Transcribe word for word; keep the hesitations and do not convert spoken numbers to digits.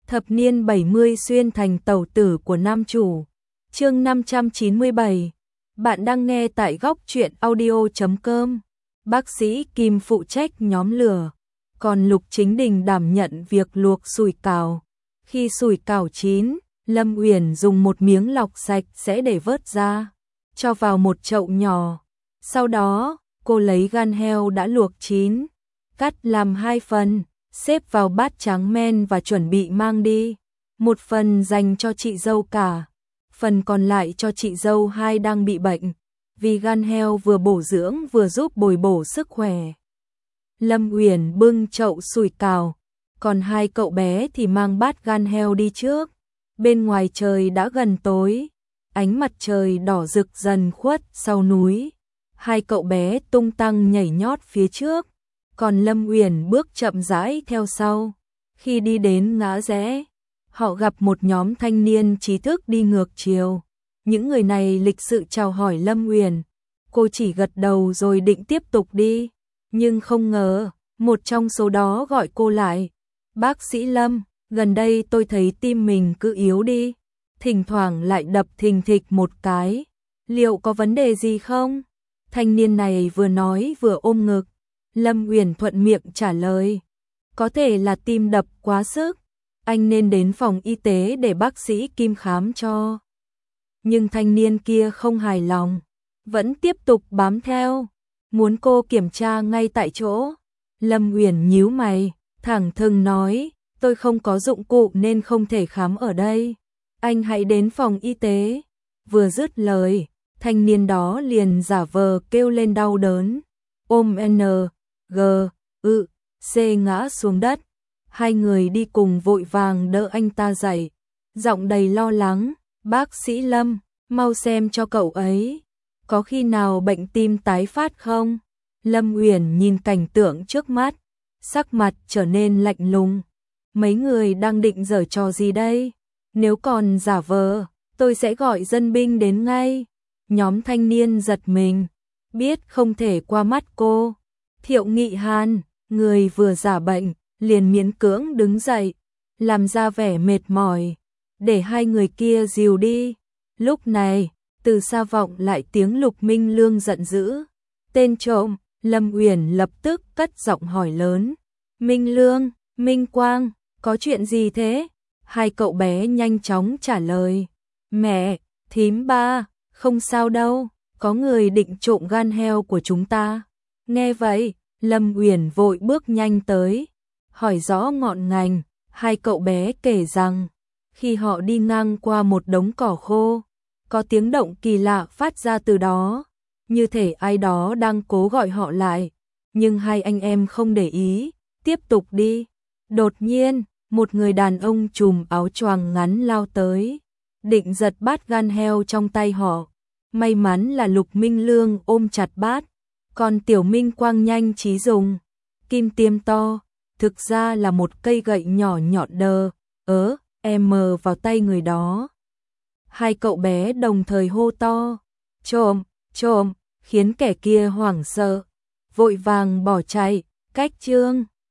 Thập niên bảy mươi xuyên thành tẩu tử của nam chủ. Chương năm trăm chín mươi bảy. Bạn đang nghe tại góc truyện audio chấm com. Bác sĩ Kim phụ trách nhóm lửa, còn Lục Chính Đình đảm nhận việc luộc sủi cảo. Khi sủi cảo chín, Lâm Uyển dùng một miếng lọc sạch sẽ để vớt ra, cho vào một chậu nhỏ. Sau đó, cô lấy gan heo đã luộc chín, cắt làm hai phần, xếp vào bát tráng men và chuẩn bị mang đi. Một phần dành cho chị dâu cả, phần còn lại cho chị dâu hai đang bị bệnh, vì gan heo vừa bổ dưỡng vừa giúp bồi bổ sức khỏe. Lâm Uyển bưng chậu sủi cảo, còn hai cậu bé thì mang bát gan heo đi trước. Bên ngoài trời đã gần tối, ánh mặt trời đỏ rực dần khuất sau núi. Hai cậu bé tung tăng nhảy nhót phía trước, còn Lâm Uyển bước chậm rãi theo sau. Khi đi đến ngã rẽ, họ gặp một nhóm thanh niên trí thức đi ngược chiều. Những người này lịch sự chào hỏi Lâm Uyển. Cô chỉ gật đầu rồi định tiếp tục đi, nhưng không ngờ, một trong số đó gọi cô lại. Bác sĩ Lâm, gần đây tôi thấy tim mình cứ yếu đi, thỉnh thoảng lại đập thình thịch một cái. Liệu có vấn đề gì không? Thanh niên này vừa nói vừa ôm ngực. Lâm Uyển thuận miệng trả lời. Có thể là tim đập quá sức, anh nên đến phòng y tế để bác sĩ Kim khám cho. Nhưng thanh niên kia không hài lòng, vẫn tiếp tục bám theo, muốn cô kiểm tra ngay tại chỗ. Lâm Uyển nhíu mày, thẳng thừng nói, tôi không có dụng cụ nên không thể khám ở đây. Anh hãy đến phòng y tế. Vừa dứt lời, thanh niên đó liền giả vờ kêu lên đau đớn, ôm N, G, ư, C ngã xuống đất. Hai người đi cùng vội vàng đỡ anh ta dậy, giọng đầy lo lắng, bác sĩ Lâm, mau xem cho cậu ấy, có khi nào bệnh tim tái phát không? Lâm Uyển nhìn cảnh tượng trước mắt, sắc mặt trở nên lạnh lùng. Mấy người đang định giở trò gì đây? Nếu còn giả vờ, tôi sẽ gọi dân binh đến ngay. Nhóm thanh niên giật mình, biết không thể qua mắt cô. Thiệu Nghị Hàn, người vừa giả bệnh, liền miễn cưỡng đứng dậy, làm ra vẻ mệt mỏi, để hai người kia dìu đi. Lúc này, từ xa vọng lại tiếng Lục Minh Lương giận dữ. Tên trộm. Lâm Uyển lập tức cất giọng hỏi lớn. Minh Lương, Minh Quang, có chuyện gì thế? Hai cậu bé nhanh chóng trả lời. Mẹ, thím ba, không sao đâu, có người định trộm gan heo của chúng ta. Nghe vậy, Lâm Uyển vội bước nhanh tới, hỏi rõ ngọn ngành. Hai cậu bé kể rằng, khi họ đi ngang qua một đống cỏ khô, có tiếng động kỳ lạ phát ra từ đó, như thể ai đó đang cố gọi họ lại. Nhưng hai anh em không để ý, tiếp tục đi. Đột nhiên, một người đàn ông trùm áo choàng ngắn lao tới, định giật bát gan heo trong tay họ. May mắn là Lục Minh Lương ôm chặt bát, còn Tiểu Minh Quang nhanh trí dùng kim tiêm to, thực ra là một cây gậy nhỏ nhọn đờ, ớ, em mờ vào tay người đó. Hai cậu bé đồng thời hô to, trộm, trộm, khiến kẻ kia hoảng sợ, vội vàng bỏ chạy. Cách chương